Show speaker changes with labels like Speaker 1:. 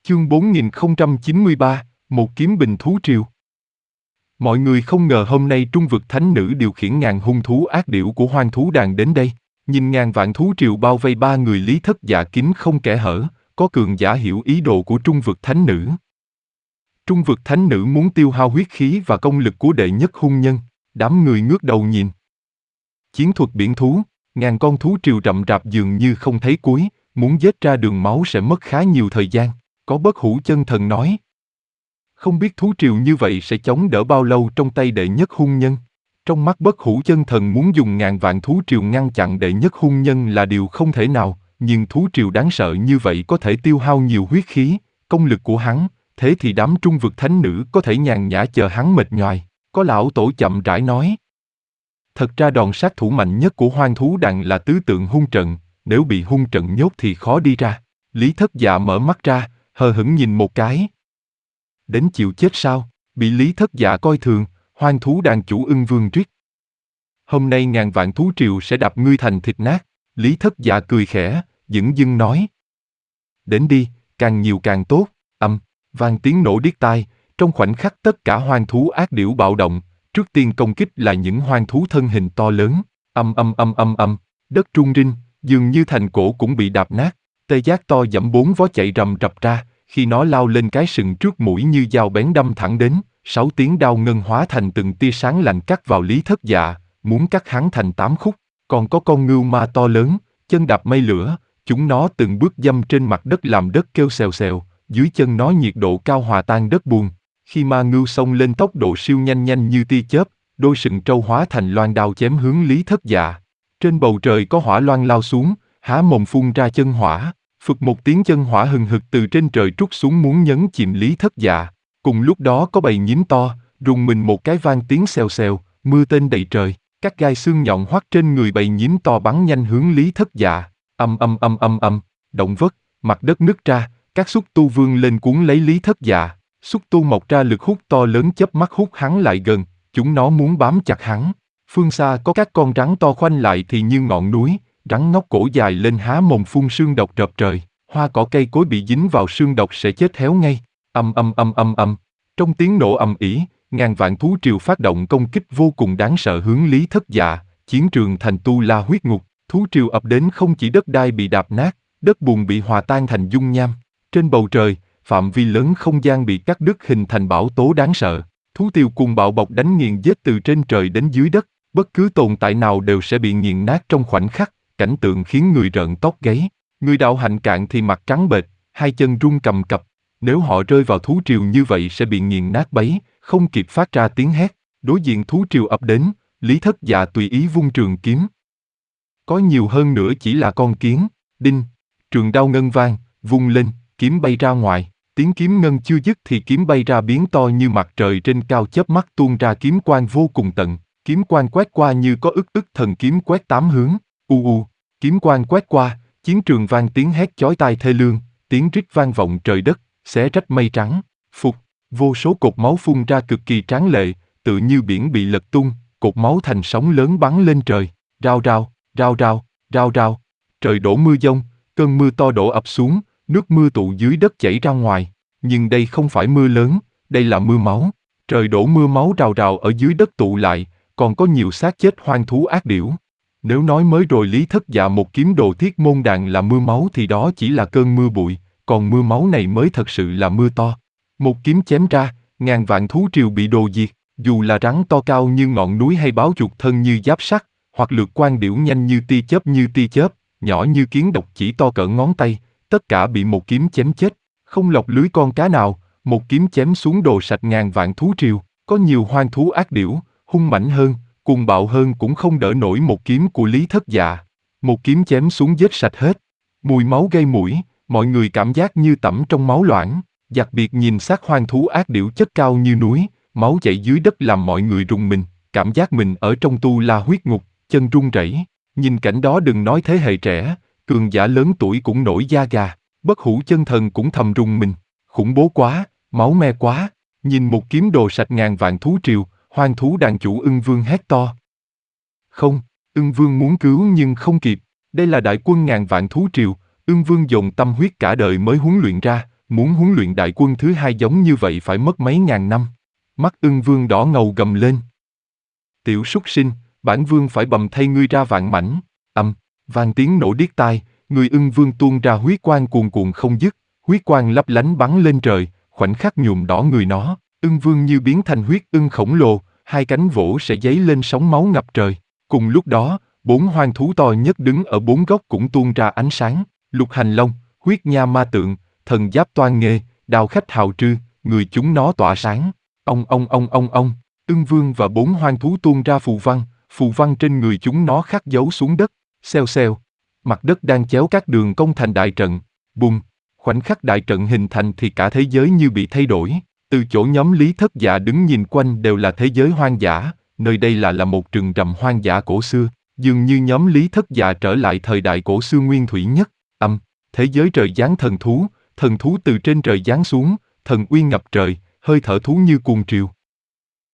Speaker 1: Chương 4093, một kiếm bình thú triều. Mọi người không ngờ hôm nay Trung vực thánh nữ điều khiển ngàn hung thú ác điểu của hoang thú đàn đến đây, nhìn ngàn vạn thú triều bao vây ba người Lý Thất Dạ kín không kẽ hở, có cường giả hiểu ý đồ của Trung vực thánh nữ. Trung vực thánh nữ muốn tiêu hao huyết khí và công lực của đệ nhất hung nhân, đám người ngước đầu nhìn. Chiến thuật biển thú, ngàn con thú triều rậm rạp dường như không thấy cuối, muốn giết ra đường máu sẽ mất khá nhiều thời gian. Có bất hủ chân thần nói. Không biết thú triều như vậy sẽ chống đỡ bao lâu trong tay đệ nhất hung nhân. Trong mắt bất hủ chân thần muốn dùng ngàn vạn thú triều ngăn chặn đệ nhất hung nhân là điều không thể nào, nhưng thú triều đáng sợ như vậy có thể tiêu hao nhiều huyết khí, công lực của hắn, thế thì đám trung vực thánh nữ có thể nhàn nhã chờ hắn mệt nhoài. Có lão tổ chậm rãi nói. Thật ra đòn sát thủ mạnh nhất của hoang thú đàn là tứ tượng hung trận, nếu bị hung trận nhốt thì khó đi ra. Lý Thất Dạ mở mắt ra, hờ hững nhìn một cái. Đến chịu chết sao? Bị Lý Thất Dạ coi thường, hoang thú đàn chủ Ưng Vương riết. Hôm nay ngàn vạn thú triều sẽ đập ngươi thành thịt nát. Lý Thất Dạ cười khẽ, dửng dưng nói. Đến đi, càng nhiều càng tốt. Vang tiếng nổ điếc tai, trong khoảnh khắc tất cả hoang thú ác điểu bạo động, trước tiên công kích là những hoang thú thân hình to lớn. Đất rung rinh, dường như thành cổ cũng bị đạp nát. Tê giác to dẫm bốn vó chạy rầm rập ra, khi nó lao lên cái sừng trước mũi như dao bén đâm thẳng đến, 6 tiếng đao ngân hóa thành từng tia sáng lạnh cắt vào Lý Thất Dạ, muốn cắt hắn thành 8 khúc. Còn có con ngưu ma to lớn, chân đạp mây lửa, chúng nó từng bước dâm trên mặt đất làm đất kêu xèo xèo, dưới chân nó nhiệt độ cao hòa tan đất bùn. Khi ma ngưu xông lên tốc độ siêu nhanh nhanh như tia chớp, đôi sừng trâu hóa thành loan đao chém hướng Lý Thất Dạ. Trên bầu trời có hỏa loan lao xuống, há mồm phun ra chân hỏa. Phực một tiếng chân hỏa hừng hực từ trên trời trút xuống muốn nhấn chìm Lý Thất Dạ. Cùng lúc đó có bầy nhím to, rùng mình một cái vang tiếng xèo xèo, mưa tên đầy trời, các gai xương nhọn hoắt trên người bầy nhím to bắn nhanh hướng Lý Thất Dạ. Động vất, mặt đất nứt ra, các xúc tu vươn lên cuốn lấy Lý Thất Dạ. Xúc tu mọc ra lực hút to lớn chớp mắt hút hắn lại gần, chúng nó muốn bám chặt hắn. Phương xa có các con rắn to khoanh lại thì như ngọn núi. Rắn ngóc cổ dài lên há mồm phun sương độc rợp trời, hoa cỏ cây cối bị dính vào sương độc sẽ chết héo ngay. Trong tiếng nổ ầm ĩ, ngàn vạn thú triều phát động công kích vô cùng đáng sợ hướng Lý Thất Dạ, chiến trường thành tu la huyết ngục. Thú triều ập đến không chỉ đất đai bị đạp nát, đất bùn bị hòa tan thành dung nham. Trên bầu trời, phạm vi lớn không gian bị cắt đứt hình thành bão tố đáng sợ. Thú triều cùng bạo bộc đánh nghiền giết từ trên trời đến dưới đất, bất cứ tồn tại nào đều sẽ bị nghiền nát trong khoảnh khắc. Cảnh tượng khiến người rợn tóc gáy. Người đạo hạnh cạn thì mặt trắng bệch, hai chân run cầm cập. Nếu họ rơi vào thú triều như vậy sẽ bị nghiền nát bấy, không kịp phát ra tiếng hét. Đối diện thú triều ập đến, Lý Thất Dạ tùy ý vung trường kiếm. Có nhiều hơn nữa chỉ là con kiến. Đinh, trường đao ngân vang, vung lên, kiếm bay ra ngoài. Tiếng kiếm ngân chưa dứt thì kiếm bay ra biến to như mặt trời trên cao chớp mắt tuôn ra kiếm quang vô cùng tận. Kiếm quang quét qua như có ức thần kiếm quét 8 hướng. Kiếm quang quét qua, chiến trường vang tiếng hét chói tai thê lương, tiếng rít vang vọng trời đất, xé rách mây trắng. Vô số cột máu phun ra cực kỳ tráng lệ, tự như biển bị lật tung, cột máu thành sóng lớn bắn lên trời. Rao rao, trời đổ mưa giông, cơn mưa to đổ ập xuống, nước mưa tụ dưới đất chảy ra ngoài. Nhưng đây không phải mưa lớn, đây là mưa máu. Trời đổ mưa máu rào rào ở dưới đất tụ lại, còn có nhiều xác chết hoang thú ác điểu. Nếu nói mới rồi Lý Thất Dạ một kiếm đồ thiết môn đàn là mưa máu thì đó chỉ là cơn mưa bụi, còn mưa máu này mới thật sự là mưa to. Một kiếm chém ra, ngàn vạn thú triều bị đồ diệt, dù là rắn to cao như ngọn núi hay báo chuột thân như giáp sắt, hoặc lược quan điểu nhanh như tia chớp, nhỏ như kiến độc chỉ to cỡ ngón tay, tất cả bị một kiếm chém chết, không lọt lưới con cá nào, một kiếm chém xuống đồ sạch ngàn vạn thú triều. Có nhiều hoang thú ác điểu, hung mãnh hơn, cuồng bạo hơn cũng không đỡ nổi một kiếm của Lý Thất Dạ. Một kiếm chém xuống giết sạch hết. Mùi máu gây mũi, mọi người cảm giác như tẩm trong máu loãng. Đặc biệt nhìn xác hoang thú ác điểu chất cao như núi, máu chảy dưới đất làm mọi người rùng mình, cảm giác mình ở trong tu la huyết ngục, chân run rẩy. Nhìn cảnh đó đừng nói thế hệ trẻ, cường giả lớn tuổi cũng nổi da gà. Bất hủ chân thần cũng thầm rùng mình. Khủng bố quá, máu me quá. Nhìn một kiếm đồ sạch ngàn vạn thú triều, hoang thú đàn chủ Ưng Vương hét to. Không, Ưng Vương muốn cứu nhưng không kịp. Đây là đại quân ngàn vạn thú triều, Ưng Vương dồn tâm huyết cả đời mới huấn luyện ra, muốn huấn luyện đại quân thứ hai giống như vậy phải mất mấy ngàn năm. Mắt Ưng Vương đỏ ngầu gầm lên. Tiểu súc sinh, bản vương phải bầm thay ngươi ra vạn mảnh. Vang tiếng nổ điếc tai, người Ưng Vương tuôn ra huyết quang cuồn cuộn không dứt, huyết quang lấp lánh bắn lên trời, khoảnh khắc nhuộm đỏ người nó. Ưng Vương như biến thành huyết ưng khổng lồ, hai cánh vỗ sẽ giấy lên sóng máu ngập trời. Cùng lúc đó, 4 hoang thú to nhất đứng ở 4 góc cũng tuôn ra ánh sáng. Lục Hành Long, Huyết Nha Ma Tượng, Thần Giáp Toan Nghê, Đao Khách Hào Trư, người chúng nó tỏa sáng. Ông. Ưng Vương và 4 hoang thú tuôn ra phù văn trên người chúng nó khắc dấu xuống đất. Xèo xèo. Mặt đất đang chéo các đường cong thành đại trận. Bùng. Khoảnh khắc đại trận hình thành thì cả thế giới như bị thay đổi. Từ chỗ nhóm Lý Thất Dạ đứng nhìn quanh đều là thế giới hoang dã, nơi đây là một rừng rậm hoang dã cổ xưa, dường như nhóm Lý Thất Dạ trở lại thời đại cổ xưa nguyên thủy nhất. Thế giới trời giáng thần thú từ trên trời giáng xuống, thần uy ngập trời, hơi thở thú như cuồng triều.